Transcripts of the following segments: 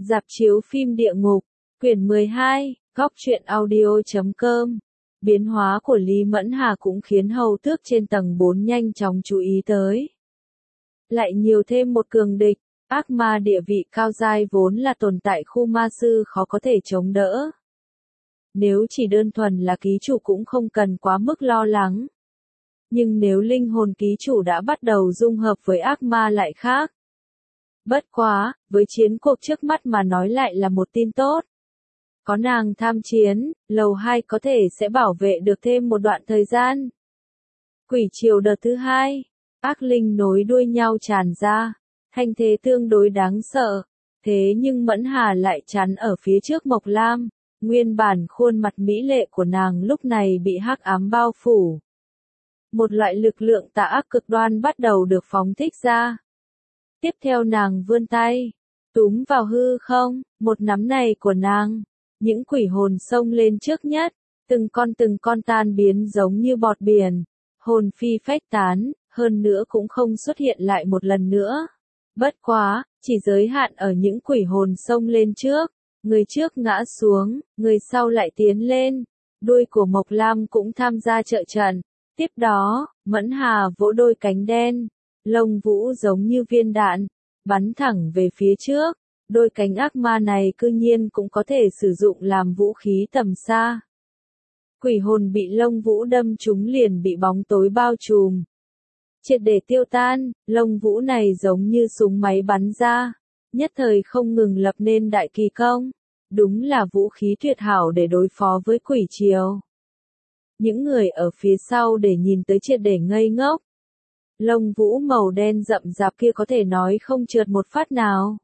Rạp chiếu phim địa ngục, quyển 12, góc truyện audio.com. Biến hóa của Lý Mẫn Hà cũng khiến hầu tước trên tầng 4 nhanh chóng chú ý tới. Lại nhiều thêm một cường địch, ác ma địa vị cao giai vốn là tồn tại khu ma sư khó có thể chống đỡ. Nếu chỉ đơn thuần là ký chủ cũng không cần quá mức lo lắng. Nhưng nếu linh hồn ký chủ đã bắt đầu dung hợp với ác ma lại khác. Bất quá, với chiến cuộc trước mắt mà nói lại là một tin tốt. Có nàng tham chiến, lầu 2 có thể sẽ bảo vệ được thêm một đoạn thời gian. Quỷ triều đợt thứ 2, ác linh nối đuôi nhau tràn ra, thanh thế tương đối đáng sợ. Thế nhưng Mẫn Hà lại chắn ở phía trước Mộc Lam, nguyên bản khuôn mặt mỹ lệ của nàng lúc này bị hắc ám bao phủ. Một loại lực lượng tà ác cực đoan bắt đầu được phóng thích ra. Tiếp theo nàng vươn tay, túm vào hư không, một nắm này của nàng. Những quỷ hồn xông lên trước nhất, từng con tan biến giống như bọt biển, hồn phi phách tán, hơn nữa cũng không xuất hiện lại một lần nữa. Bất quá, chỉ giới hạn ở những quỷ hồn xông lên trước, người trước ngã xuống, người sau lại tiến lên, đuôi của Mộc Lam cũng tham gia trợ trận. Tiếp đó, Mẫn Hà vỗ đôi cánh đen, lông vũ giống như viên đạn, bắn thẳng về phía trước. Đôi cánh ác ma này cư nhiên cũng có thể sử dụng làm vũ khí tầm xa. Quỷ hồn bị lông vũ đâm trúng liền bị bóng tối bao trùm. Triệt để tiêu tan, lông vũ này giống như súng máy bắn ra, nhất thời không ngừng lập nên đại kỳ công. Đúng là vũ khí tuyệt hảo để đối phó với quỷ triều. Những người ở phía sau để nhìn tới triệt để ngây ngốc. Lông vũ màu đen rậm rạp kia có thể nói không trượt một phát nào.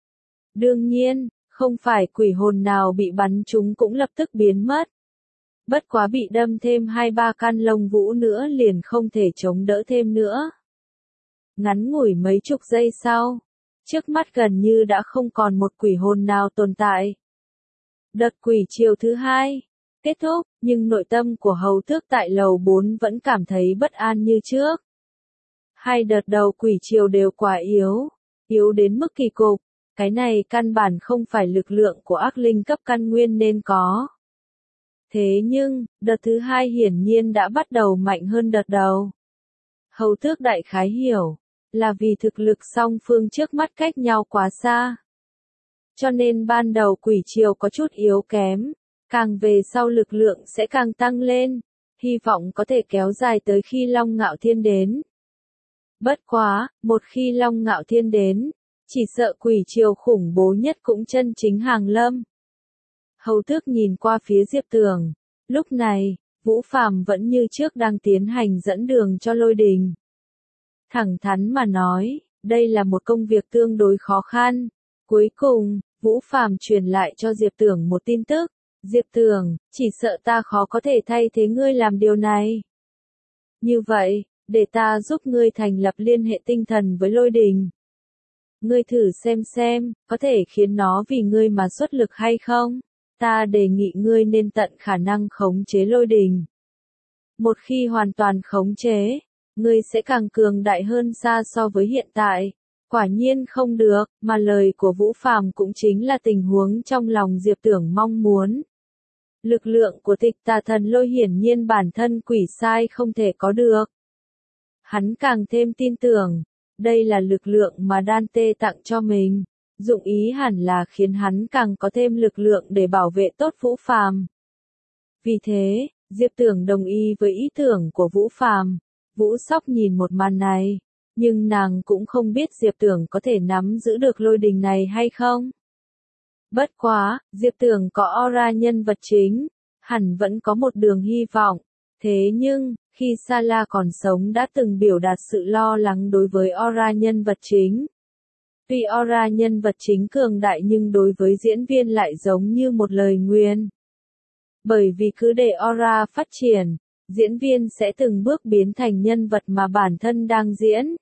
Đương nhiên, không phải quỷ hồn nào bị bắn trúng cũng lập tức biến mất. Bất quá bị đâm thêm 2-3 căn lông vũ nữa liền không thể chống đỡ thêm nữa. Ngắn ngủi mấy chục giây sau, trước mắt gần như đã không còn một quỷ hồn nào tồn tại. Đợt quỷ triều thứ 2 kết thúc, nhưng nội tâm của hầu tước tại lầu 4 vẫn cảm thấy bất an như trước. Hai đợt đầu quỷ triều đều quá yếu đến mức kỳ cục. Cái này căn bản không phải lực lượng của ác linh cấp căn nguyên nên có. Thế nhưng, đợt thứ 2 hiển nhiên đã bắt đầu mạnh hơn đợt đầu. Hầu tước đại khái hiểu, là vì thực lực song phương trước mắt cách nhau quá xa. Cho nên ban đầu quỷ triều có chút yếu kém, càng về sau lực lượng sẽ càng tăng lên, hy vọng có thể kéo dài tới khi Long Ngạo Thiên đến. Bất quá, một khi Long Ngạo Thiên đến, chỉ sợ quỷ triều khủng bố nhất cũng chân chính hàng lâm. Hầu tước nhìn qua phía Diệp Tường, lúc này, Vũ Phàm vẫn như trước đang tiến hành dẫn đường cho Lôi Đình. Thẳng thắn mà nói, đây là một công việc tương đối khó khăn. Cuối cùng, Vũ Phàm truyền lại cho Diệp Tường một tin tức. Diệp Tường, chỉ sợ ta khó có thể thay thế ngươi làm điều này. Như vậy, để ta giúp ngươi thành lập liên hệ tinh thần với Lôi Đình. Ngươi thử xem, có thể khiến nó vì ngươi mà xuất lực hay không? Ta đề nghị ngươi nên tận khả năng khống chế Lôi Đình. Một khi hoàn toàn khống chế, ngươi sẽ càng cường đại hơn xa so với hiện tại. Quả nhiên không được, mà lời của Vũ Phàm cũng chính là tình huống trong lòng Diệp Tưởng mong muốn. Lực lượng của Tịch Tà Thần Lôi hiển nhiên bản thân quỷ sai không thể có được. Hắn càng thêm tin tưởng. Đây là lực lượng mà Dante tặng cho mình, dụng ý hẳn là khiến hắn càng có thêm lực lượng để bảo vệ tốt Vũ Phàm. Vì thế, Diệp Tưởng đồng ý với ý tưởng của Vũ Phàm. Vũ Sóc nhìn một màn này, nhưng nàng cũng không biết Diệp Tưởng có thể nắm giữ được Lôi Đình này hay không. Bất quá, Diệp Tưởng có aura nhân vật chính, hẳn vẫn có một đường hy vọng. Thế nhưng, khi Sala còn sống đã từng biểu đạt sự lo lắng đối với aura nhân vật chính. Tuy aura nhân vật chính cường đại nhưng đối với diễn viên lại giống như một lời nguyền. Bởi vì cứ để aura phát triển, diễn viên sẽ từng bước biến thành nhân vật mà bản thân đang diễn.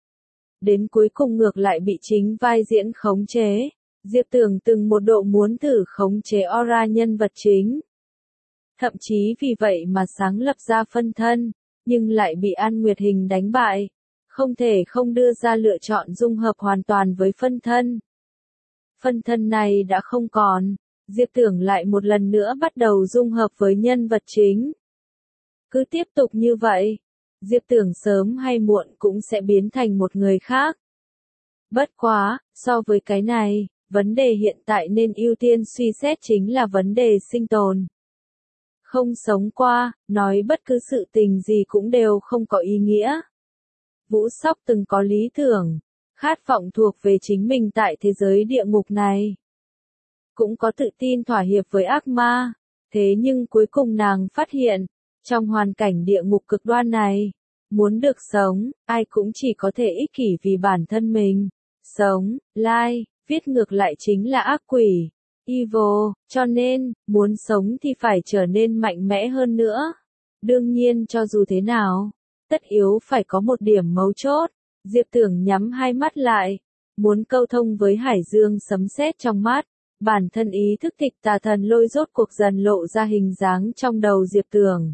Đến cuối cùng ngược lại bị chính vai diễn khống chế. Diệp Tưởng từng một độ muốn thử khống chế aura nhân vật chính. Thậm chí vì vậy mà sáng lập ra phân thân, nhưng lại bị An Nguyệt Hình đánh bại. Không thể không đưa ra lựa chọn dung hợp hoàn toàn với phân thân. Phân thân này đã không còn, Diệp Tưởng lại một lần nữa bắt đầu dung hợp với nhân vật chính. Cứ tiếp tục như vậy, Diệp Tưởng sớm hay muộn cũng sẽ biến thành một người khác. Bất quá, so với cái này, vấn đề hiện tại nên ưu tiên suy xét chính là vấn đề sinh tồn. Không sống qua, nói bất cứ sự tình gì cũng đều không có ý nghĩa. Vũ Sóc từng có lý tưởng, khát vọng thuộc về chính mình tại thế giới địa ngục này. Cũng có tự tin thỏa hiệp với ác ma, thế nhưng cuối cùng nàng phát hiện, trong hoàn cảnh địa ngục cực đoan này, muốn được sống, ai cũng chỉ có thể ích kỷ vì bản thân mình. Sống, viết ngược lại chính là ác quỷ, evil, cho nên, muốn sống thì phải trở nên mạnh mẽ hơn nữa. Đương nhiên cho dù thế nào, tất yếu phải có một điểm mấu chốt. Diệp Tưởng nhắm hai mắt lại, muốn câu thông với hải dương sấm sét trong mắt. Bản thân ý thức tịch tà thần lôi rốt cuộc dần lộ ra hình dáng trong đầu Diệp Tưởng.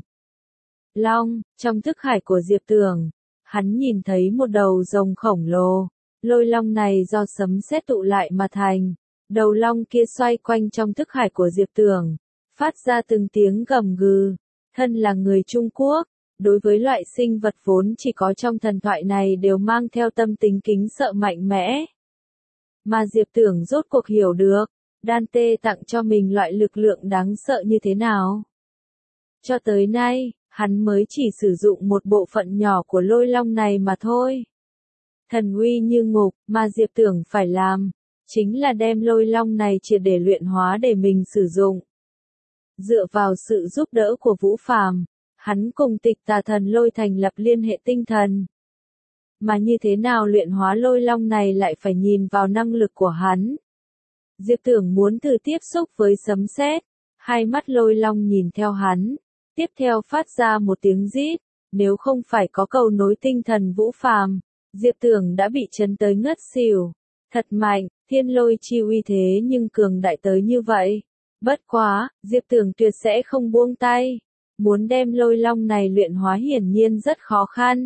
Long, trong thức hải của Diệp Tưởng, hắn nhìn thấy một đầu rồng khổng lồ. Lôi long này do sấm sét tụ lại mà thành. Đầu long kia xoay quanh trong thức hải của Diệp Tưởng, phát ra từng tiếng gầm gừ. Thân là người Trung Quốc, đối với loại sinh vật vốn chỉ có trong thần thoại này đều mang theo tâm tính kính sợ mạnh mẽ. Mà Diệp Tưởng rốt cuộc hiểu được, Dante tặng cho mình loại lực lượng đáng sợ như thế nào. Cho tới nay, hắn mới chỉ sử dụng một bộ phận nhỏ của lôi long này mà thôi. Thần uy như ngục, mà Diệp Tưởng phải làm, chính là đem lôi long này triệt để luyện hóa để mình sử dụng. Dựa vào sự giúp đỡ của Vũ Phàm, hắn cùng tịch tà thần lôi thành lập liên hệ tinh thần. Mà như thế nào luyện hóa lôi long này lại phải nhìn vào năng lực của hắn. Diệp Tưởng muốn thử tiếp xúc với sấm sét, hai mắt lôi long nhìn theo hắn, tiếp theo phát ra một tiếng rít, nếu không phải có cầu nối tinh thần Vũ Phàm, Diệp Tưởng đã bị chấn tới ngất xỉu. Thật mạnh, thiên lôi chi uy thế nhưng cường đại tới như vậy. Bất quá, Diệp Tưởng tuyệt sẽ không buông tay. Muốn đem lôi long này luyện hóa hiển nhiên rất khó khăn.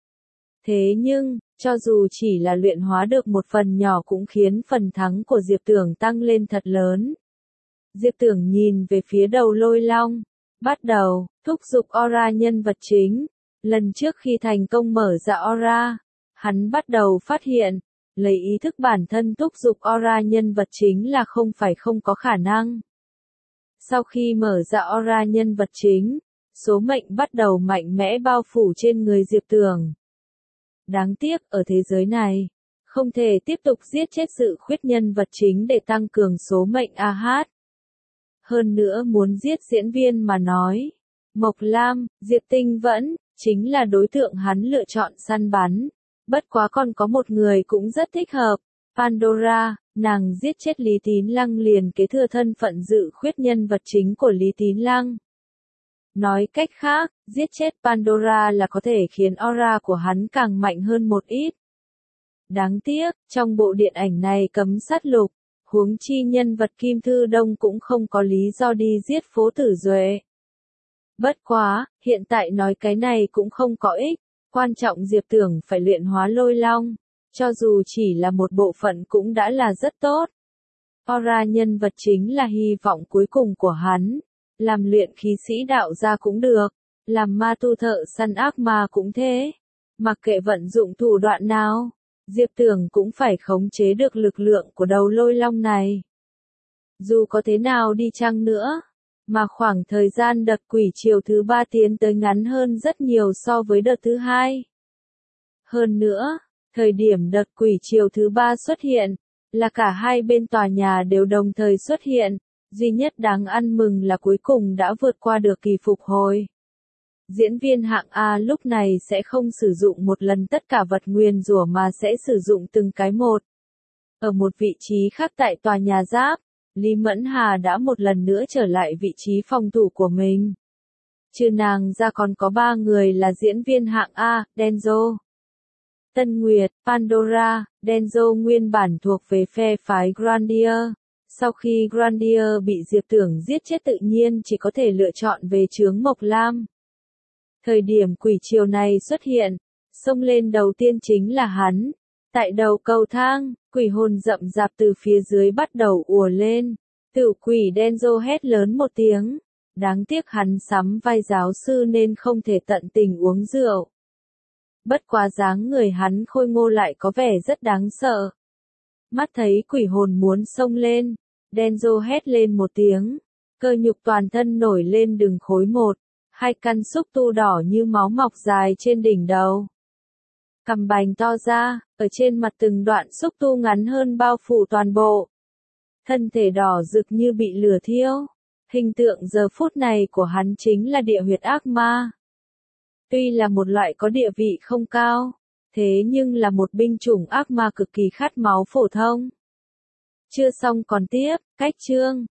Thế nhưng, cho dù chỉ là luyện hóa được một phần nhỏ cũng khiến phần thắng của Diệp Tưởng tăng lên thật lớn. Diệp Tưởng nhìn về phía đầu lôi long, bắt đầu thúc giục aura nhân vật chính. Lần trước khi thành công mở ra aura, hắn bắt đầu phát hiện, lấy ý thức bản thân thúc giục aura nhân vật chính là không có khả năng. Sau khi mở ra aura nhân vật chính, số mệnh bắt đầu mạnh mẽ bao phủ trên người Diệp Tưởng. Đáng tiếc, ở thế giới này, không thể tiếp tục giết chết sự khuyết nhân vật chính để tăng cường số mệnh AH. Hơn nữa muốn giết diễn viên mà nói, Mộc Lam, Diệp Tinh Vẫn, chính là đối tượng hắn lựa chọn săn bắn. Bất quá còn có một người cũng rất thích hợp, Pandora, nàng giết chết Lý Tín Lăng liền kế thừa thân phận dự khuyết nhân vật chính của Lý Tín Lăng. Nói cách khác, giết chết Pandora là có thể khiến aura của hắn càng mạnh hơn một ít. Đáng tiếc, trong bộ điện ảnh này cấm sát lục, huống chi nhân vật Kim Thư Đông cũng không có lý do đi giết Phố Tử Duệ. Bất quá, hiện tại nói cái này cũng không có ích, quan trọng Diệp Tưởng phải luyện hóa lôi long, cho dù chỉ là một bộ phận cũng đã là rất tốt. Aura nhân vật chính là hy vọng cuối cùng của hắn. Làm luyện khí sĩ đạo gia cũng được, làm ma tu thợ săn ác ma cũng thế. Mặc kệ vận dụng thủ đoạn nào, Diệp Tưởng cũng phải khống chế được lực lượng của đầu lôi long này. Dù có thế nào đi chăng nữa, mà khoảng thời gian đợt quỷ chiều thứ 3 tiến tới ngắn hơn rất nhiều so với đợt thứ 2. Hơn nữa, thời điểm đợt quỷ chiều thứ 3 xuất hiện, là cả hai bên tòa nhà đều đồng thời xuất hiện. Duy nhất đáng ăn mừng là cuối cùng đã vượt qua được kỳ phục hồi. Diễn viên hạng A lúc này sẽ không sử dụng một lần tất cả vật nguyền rủa mà sẽ sử dụng từng cái một. Ở một vị trí khác tại tòa nhà giáp, Lý Mẫn Hà đã một lần nữa trở lại vị trí phòng thủ của mình. Trừ nàng ra còn có 3 người là diễn viên hạng A, Denzo, Tân Nguyệt, Pandora. Denzo nguyên bản thuộc về phe phái Grandier. Sau khi Grandier bị Diệp Tưởng giết chết tự nhiên chỉ có thể lựa chọn về chướng Mộc Lam. Thời điểm quỷ chiều này xuất hiện, xông lên đầu tiên chính là hắn. Tại đầu cầu thang, quỷ hồn rậm rạp từ phía dưới bắt đầu ùa lên. Tử quỷ Denzo hét lớn một tiếng. Đáng tiếc hắn sắm vai giáo sư nên không thể tận tình uống rượu. Bất quá dáng người hắn khôi ngô lại có vẻ rất đáng sợ. Mắt thấy quỷ hồn muốn xông lên, Denzo hét lên một tiếng. Cơ nhục toàn thân nổi lên từng khối một. Hai căn xúc tu đỏ như máu mọc dài trên đỉnh đầu. Cằm bành to ra, ở trên mặt từng đoạn xúc tu ngắn hơn bao phủ toàn bộ. Thân thể đỏ rực như bị lửa thiêu. Hình tượng giờ phút này của hắn chính là địa huyệt ác ma. Tuy là một loại có địa vị không cao, thế nhưng là một binh chủng ác ma cực kỳ khát máu phổ thông. Chưa xong còn tiếp, cách chương.